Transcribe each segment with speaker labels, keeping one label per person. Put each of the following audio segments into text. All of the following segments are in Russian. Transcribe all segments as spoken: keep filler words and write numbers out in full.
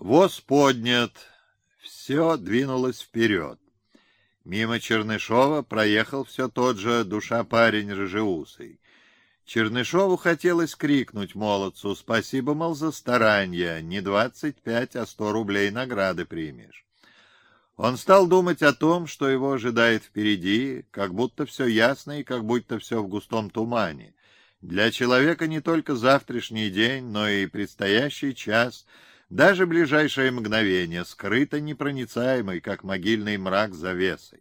Speaker 1: Воз поднят, все двинулось вперед. Мимо Чернышова проехал все тот же душа-парень рыжеусый. Чернышову хотелось крикнуть молодцу: «Спасибо, мол, за старанье, не двадцать пять, а сто рублей награды примешь». Он стал думать о том, что его ожидает впереди, как будто все ясно и как будто все в густом тумане. Для человека не только завтрашний день, но и предстоящий час, даже ближайшее мгновение, скрыто непроницаемой, как могильный мрак, завесой.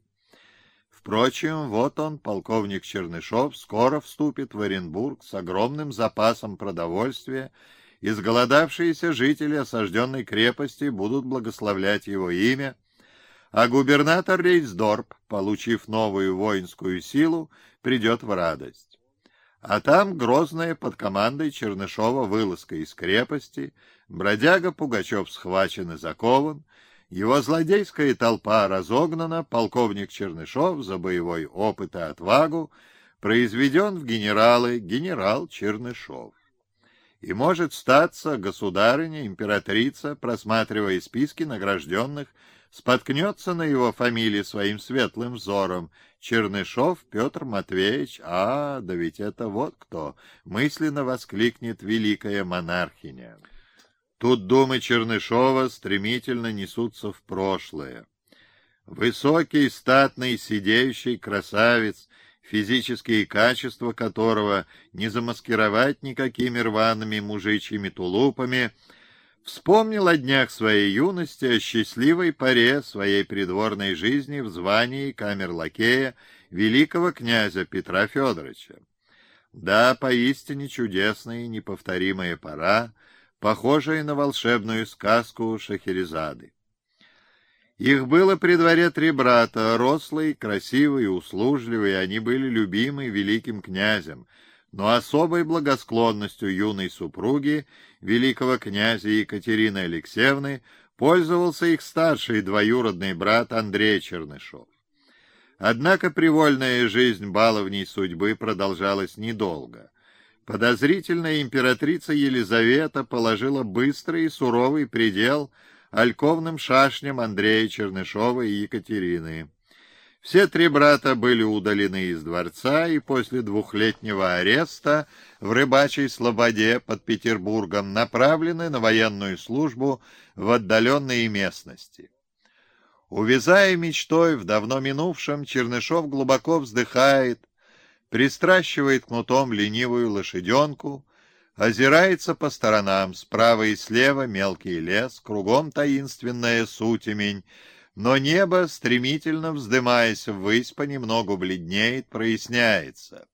Speaker 1: Впрочем, вот он, полковник Чернышов, скоро вступит в Оренбург с огромным запасом продовольствия, и изголодавшиеся жители осажденной крепости будут благословлять его имя, а губернатор Рейхсдорп, получив новую воинскую силу, придет в радость. А там грозная под командой Чернышова вылазка из крепости, бродяга Пугачев схвачен и закован, его злодейская толпа разогнана, полковник Чернышов за боевой опыт и отвагу произведен в генералы генерал Чернышов. И может статься, государыня, императрица, просматривая списки награжденных, споткнется на его фамилии своим светлым взором: Чернышов Петр Матвеевич, а, да ведь это вот кто, мысленно воскликнет великая монархиня. Тут думы Чернышова стремительно несутся в прошлое. Высокий, статный, сидеющий красавец, физические качества которого не замаскировать никакими рваными мужичьими тулупами, вспомнил о днях своей юности, о счастливой поре своей придворной жизни в звании камер-лакея великого князя Петра Федоровича. Да, поистине чудесная и неповторимая пора, похожая на волшебную сказку Шахерезады. Их было при дворе три брата, рослые, красивые, услужливые, они были любимы великим князем, но особой благосклонностью юной супруги великого князя Екатерины Алексеевны пользовался их старший двоюродный брат Андрей Чернышов. Однако привольная жизнь баловней судьбы продолжалась недолго. Подозрительная императрица Елизавета положила быстрый и суровый предел альковным шашням Андрея Чернышова и Екатерины. Все три брата были удалены из дворца и после двухлетнего ареста в рыбачьей слободе под Петербургом направлены на военную службу в отдаленные местности. Увязая мечтой в давно минувшем, Чернышов глубоко вздыхает, пристращивает кнутом ленивую лошаденку, озирается по сторонам, справа и слева мелкий лес, кругом таинственная сутемень, но небо, стремительно вздымаясь ввысь, понемногу бледнеет, проясняется.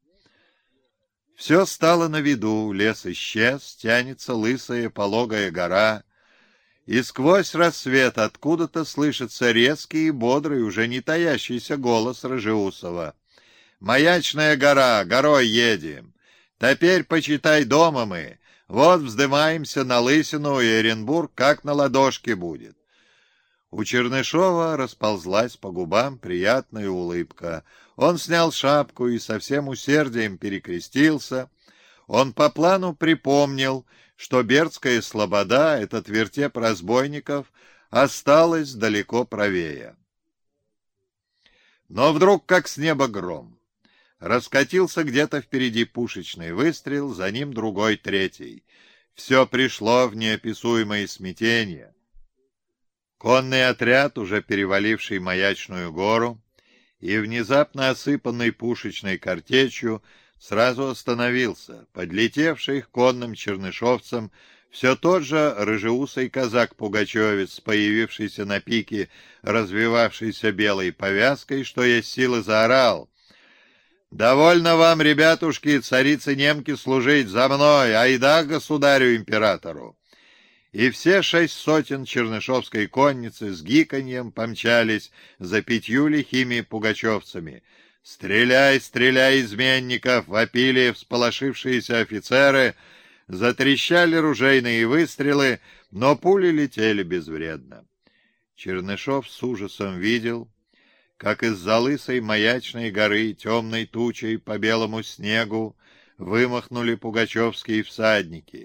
Speaker 1: Все стало на виду, лес исчез, тянется лысая пологая гора, и сквозь рассвет откуда-то слышится резкий и бодрый, уже не таящийся голос Рыжеусова: «Маячная гора, горой едем. Теперь, почитай, дома мы. Вот вздымаемся на лысину, и Оренбург как на ладошке будет». У Чернышова расползлась по губам приятная улыбка. Он снял шапку и со всем усердием перекрестился. Он по плану припомнил, что Бердская слобода, этот вертеп разбойников, осталась далеко правее. Но вдруг, как с неба гром, раскатился где-то впереди пушечный выстрел, за ним другой, третий. Все пришло в неописуемое смятение. Конный отряд, уже переваливший Маячную гору и внезапно осыпанный пушечной картечью, сразу остановился. Подлетевший к конным чернышовцам все тот же рыжеусый казак-пугачевец, появившийся на пике, развивавшийся белой повязкой, что есть силы, заорал: «Довольно вам, ребятушки, царицы-немки, служить! За мной! Айда государю-императору!» И все шесть сотен чернышовской конницы с гиканьем помчались за пятью лихими пугачевцами. «Стреляй, стреляй, изменников!» — вопили всполошившиеся офицеры, затрещали ружейные выстрелы, но пули летели безвредно. Чернышов с ужасом видел, как из-за лысой Маячной горы темной тучей по белому снегу вымахнули пугачевские всадники.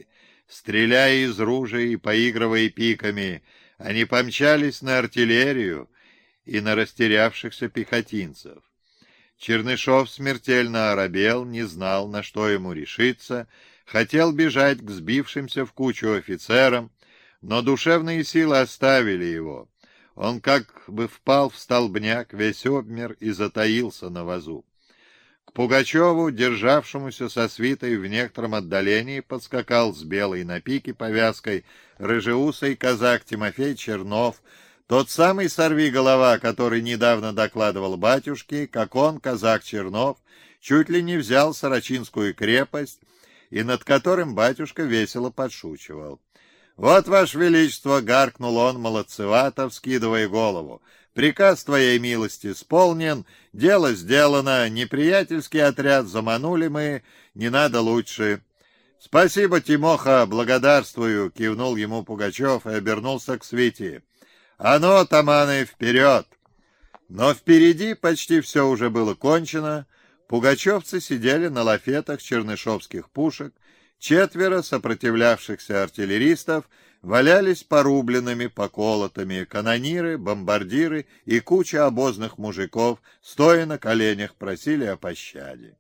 Speaker 1: Стреляя из ружей и поигрывая пиками, они помчались на артиллерию и на растерявшихся пехотинцев. Чернышов смертельно оробел, не знал, на что ему решиться, хотел бежать к сбившимся в кучу офицерам, но душевные силы оставили его. Он как бы впал в столбняк, весь обмер и затаился на вазу. К Пугачеву, державшемуся со свитой в некотором отдалении, подскакал с белой на пике повязкой рыжеусый казак Тимофей Чернов, тот самый сорвиголова, который недавно докладывал батюшке, как он, казак Чернов, чуть ли не взял Сорочинскую крепость, и над которым батюшка весело подшучивал. «Вот, Ваше Величество!» — гаркнул он молодцевато, вскидывая голову. «Приказ твоей милости исполнен, дело сделано, неприятельский отряд заманули мы, не надо лучше». «Спасибо, Тимоха, благодарствую!» — кивнул ему Пугачев и обернулся к свите. «А ну, атаманы, вперед!» Но впереди почти все уже было кончено. Пугачевцы сидели на лафетах чернышевских пушек, четверо сопротивлявшихся артиллеристов валялись порубленными, поколотыми, канониры, бомбардиры и куча обозных мужиков, стоя на коленях, просили о пощаде.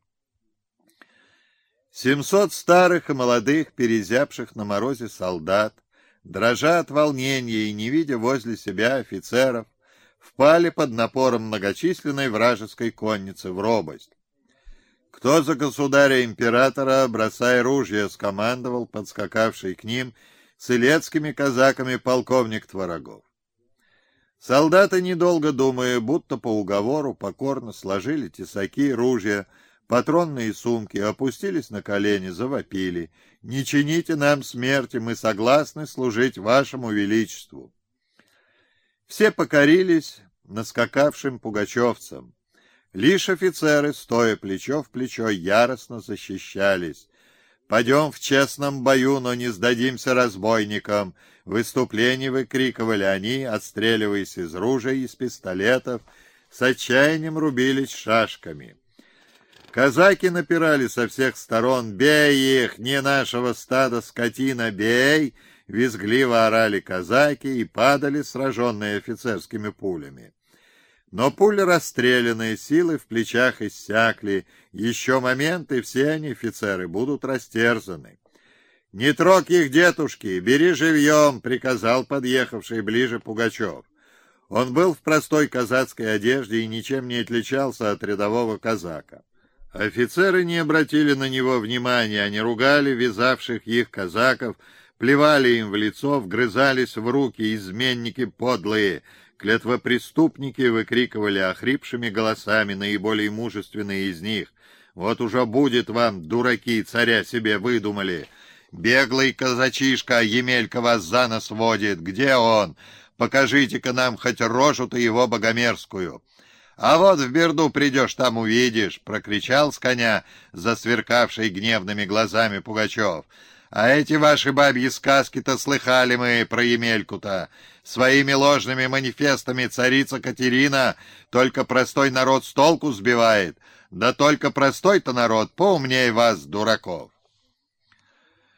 Speaker 1: Семьсот старых и молодых, перезябших на морозе солдат, дрожа от волнения и не видя возле себя офицеров, впали под напором многочисленной вражеской конницы в робость. «Кто за государя-императора, бросай ружья!» — скомандовал подскакавший к ним с илецкими казаками полковник Творогов. Солдаты, недолго думая, будто по уговору, покорно сложили тесаки, ружья, патронные сумки, опустились на колени, завопили: «Не чините нам смерти, мы согласны служить вашему величеству». Все покорились наскакавшим пугачевцам. Лишь офицеры, стоя плечо в плечо, яростно защищались. «Пойдем в честном бою, но не сдадимся разбойникам!» В выступлении выкрикивали они, отстреливаясь из ружей и из пистолетов, с отчаянием рубились шашками. Казаки напирали со всех сторон: «Бей их! Не нашего стада скотина, бей!» Визгливо орали казаки и падали, сраженные офицерскими пулями. Но пули расстрелянные, силы в плечах иссякли. Еще момент, и все они, офицеры, будут растерзаны. «Не трогь их, дедушки, бери живьем!» — приказал подъехавший ближе Пугачев. Он был в простой казацкой одежде и ничем не отличался от рядового казака. Офицеры не обратили на него внимания, они ругали вязавших их казаков, плевали им в лицо, вгрызались в руки: «Изменники подлые!» Клятвопреступники выкрикивали охрипшими голосами наиболее мужественные из них: «Вот уже будет вам, дураки, царя себе выдумали! Беглый казачишка Емелька вас за нос водит! Где он? Покажите-ка нам хоть рожу-то его богомерзкую!» «А вот в Берду придешь, там увидишь!» — прокричал с коня, засверкавший гневными глазами Пугачев. «А эти ваши бабьи сказки-то слыхали мы про Емельку-то. Своими ложными манифестами царица Катерина только простой народ с толку сбивает. Да только простой-то народ поумнее вас, дураков».